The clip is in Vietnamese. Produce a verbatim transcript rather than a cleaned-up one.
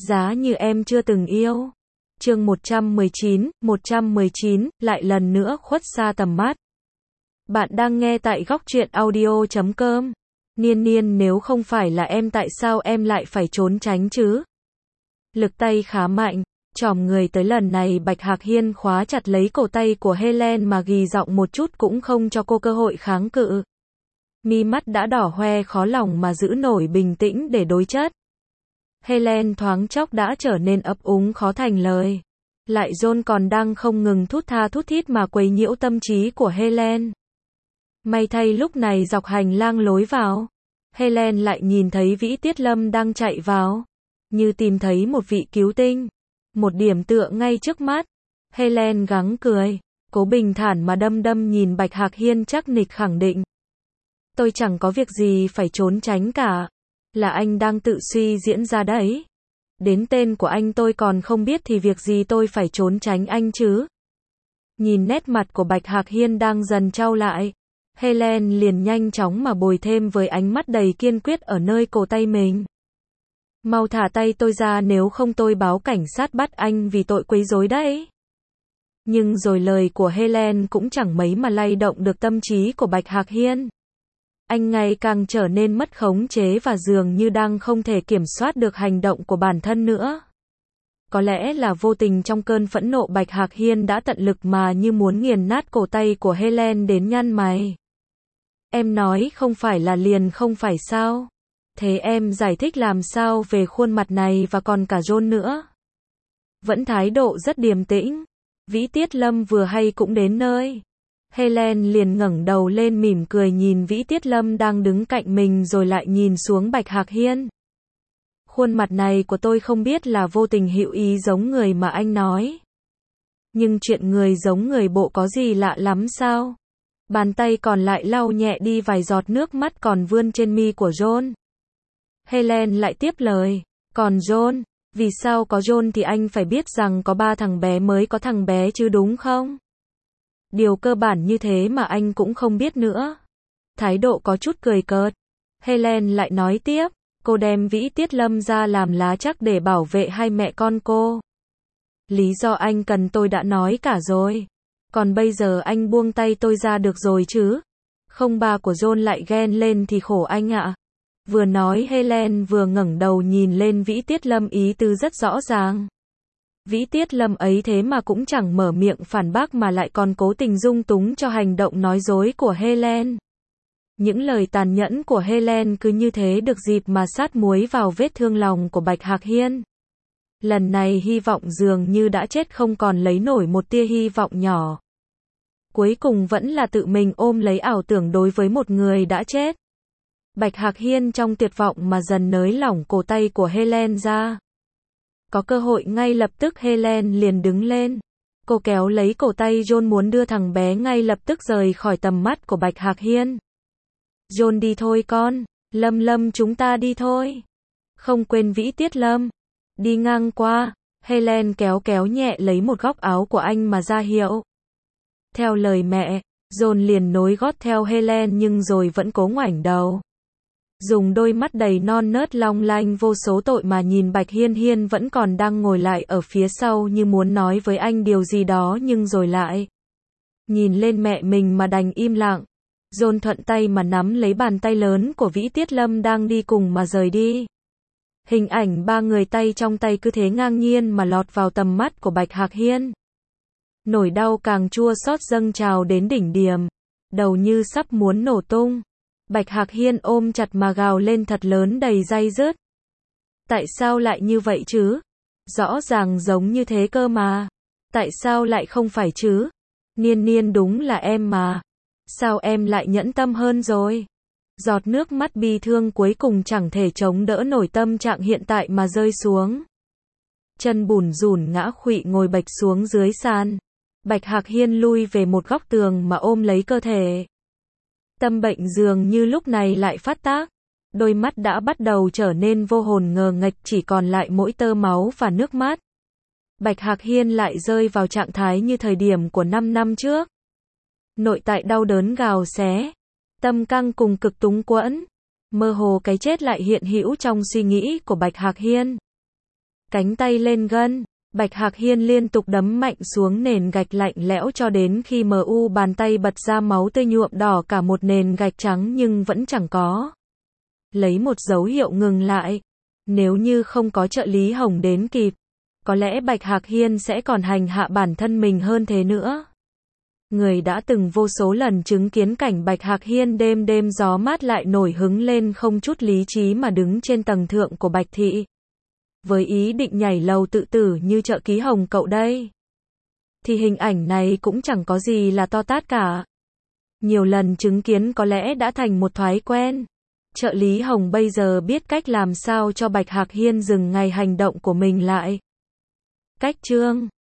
Giá như em chưa từng yêu. Chương một trăm mười chín, một trăm mười chín, lại lần nữa khuất xa tầm mắt. Bạn đang nghe tại góc truyện audio chấm com. Niên Niên, nếu không phải là em tại sao em lại phải trốn tránh chứ? Lực tay khá mạnh, chòm người tới lần này Bạch Hạc Hiên khóa chặt lấy cổ tay của Helen mà gì giọng một chút cũng không cho cô cơ hội kháng cự. Mi mắt đã đỏ hoe khó lòng mà giữ nổi bình tĩnh để đối chất. Helen thoáng chốc đã trở nên ấp úng khó thành lời. Lại John còn đang không ngừng thút tha thút thít mà quấy nhiễu tâm trí của Helen. May thay lúc này dọc hành lang lối vào, Helen lại nhìn thấy Vĩ Tiết Lâm đang chạy vào, như tìm thấy một vị cứu tinh, một điểm tựa ngay trước mắt. Helen gắng cười, cố bình thản mà đăm đăm nhìn Bạch Hạc Hiên chắc nịch khẳng định. Tôi chẳng có việc gì phải trốn tránh cả, là anh đang tự suy diễn ra đấy. Đến tên của anh tôi còn không biết thì việc gì tôi phải trốn tránh anh chứ. Nhìn nét mặt của Bạch Hạc Hiên đang dần trao lại, Helen liền nhanh chóng mà bồi thêm với ánh mắt đầy kiên quyết ở nơi cổ tay mình. Mau thả tay tôi ra, nếu không tôi báo cảnh sát bắt anh vì tội quấy rối đấy. Nhưng rồi lời của Helen cũng chẳng mấy mà lay động được tâm trí của Bạch Hạc Hiên. Anh ngày càng trở nên mất khống chế và dường như đang không thể kiểm soát được hành động của bản thân nữa. Có lẽ là vô tình trong cơn phẫn nộ, Bạch Hạc Hiên đã tận lực mà như muốn nghiền nát cổ tay của Helen đến nhăn mày. Em nói không phải là liền không phải sao? Thế em giải thích làm sao về khuôn mặt này và còn cả John nữa? Vẫn thái độ rất điềm tĩnh. Vĩ Tiết Lâm vừa hay cũng đến nơi. Helen liền ngẩng đầu lên mỉm cười nhìn Vĩ Tiết Lâm đang đứng cạnh mình rồi lại nhìn xuống Bạch Hạc Hiên. Khuôn mặt này của tôi không biết là vô tình hữu ý giống người mà anh nói. Nhưng chuyện người giống người bộ có gì lạ lắm sao? Bàn tay còn lại lau nhẹ đi vài giọt nước mắt còn vươn trên mi của John. Helen lại tiếp lời. Còn John? Vì sao có John thì anh phải biết rằng có ba thằng bé mới có thằng bé chứ đúng không? Điều cơ bản như thế mà anh cũng không biết nữa. Thái độ có chút cười cợt. Helen lại nói tiếp. Cô đem Vĩ Tiết Lâm ra làm lá chắc để bảo vệ hai mẹ con cô. Lý do anh cần tôi đã nói cả rồi. Còn bây giờ anh buông tay tôi ra được rồi chứ? Không ba của John lại ghen lên thì khổ anh ạ. Vừa nói Helen vừa ngẩng đầu nhìn lên Vĩ Tiết Lâm, ý tứ rất rõ ràng. Vĩ Tiết Lâm ấy thế mà cũng chẳng mở miệng phản bác mà lại còn cố tình dung túng cho hành động nói dối của Helen. Những lời tàn nhẫn của Helen cứ như thế được dịp mà sát muối vào vết thương lòng của Bạch Hạc Hiên. Lần này hy vọng dường như đã chết, không còn lấy nổi một tia hy vọng nhỏ. Cuối cùng vẫn là tự mình ôm lấy ảo tưởng đối với một người đã chết. Bạch Hạc Hiên trong tuyệt vọng mà dần nới lỏng cổ tay của Helen ra. Có cơ hội ngay lập tức Helen liền đứng lên. Cô kéo lấy cổ tay John muốn đưa thằng bé ngay lập tức rời khỏi tầm mắt của Bạch Hạc Hiên. John, đi thôi con. Lâm Lâm, chúng ta đi thôi. Không quên Vĩ Tiết Lâm. Đi ngang qua, Helen kéo kéo nhẹ lấy một góc áo của anh mà ra hiệu. Theo lời mẹ, John liền nối gót theo Helen nhưng rồi vẫn cố ngoảnh đầu. Dùng đôi mắt đầy non nớt long lanh vô số tội mà nhìn Bạch Hiên Hiên vẫn còn đang ngồi lại ở phía sau như muốn nói với anh điều gì đó nhưng rồi lại nhìn lên mẹ mình mà đành im lặng. John thuận tay mà nắm lấy bàn tay lớn của Vĩ Tiết Lâm đang đi cùng mà rời đi. Hình ảnh ba người tay trong tay cứ thế ngang nhiên mà lọt vào tầm mắt của Bạch Hạc Hiên. Nỗi đau càng chua xót dâng trào đến đỉnh điểm, đầu như sắp muốn nổ tung. Bạch Hạc Hiên ôm chặt mà gào lên thật lớn đầy day dứt. Tại sao lại như vậy chứ? Rõ ràng giống như thế cơ mà. Tại sao lại không phải chứ? Niên Niên, đúng là em mà. Sao em lại nhẫn tâm hơn rồi? Giọt nước mắt bi thương cuối cùng chẳng thể chống đỡ nổi tâm trạng hiện tại mà rơi xuống. Chân bùn rùn ngã khuỵu ngồi bạch xuống dưới sàn. Bạch Hạc Hiên lui về một góc tường mà ôm lấy cơ thể. Tâm bệnh dường như lúc này lại phát tác. Đôi mắt đã bắt đầu trở nên vô hồn ngờ nghệch, chỉ còn lại mỗi tơ máu và nước mắt. Bạch Hạc Hiên lại rơi vào trạng thái như thời điểm của năm năm trước. Nội tại đau đớn gào xé. Tâm căng cùng cực túng quẫn. Mơ hồ cái chết lại hiện hữu trong suy nghĩ của Bạch Hạc Hiên. cánh tay lên gân. Bạch Hạc Hiên liên tục đấm mạnh xuống nền gạch lạnh lẽo cho đến khi mờ u bàn tay bật ra máu tươi nhuộm đỏ cả một nền gạch trắng nhưng vẫn chẳng có lấy một dấu hiệu ngừng lại. Nếu như không có trợ lý Hồng đến kịp, có lẽ Bạch Hạc Hiên sẽ còn hành hạ bản thân mình hơn thế nữa. Người đã từng vô số lần chứng kiến cảnh Bạch Hạc Hiên đêm đêm gió mát lại nổi hứng lên không chút lý trí mà đứng trên tầng thượng của Bạch Thị, với ý định nhảy lầu tự tử như trợ lý Hồng cậu đây. Thì hình ảnh này cũng chẳng có gì là to tát cả. Nhiều lần chứng kiến có lẽ đã thành một thói quen. Trợ lý Hồng bây giờ biết cách làm sao cho Bạch Hạc Hiên dừng ngay hành động của mình lại. Cách chương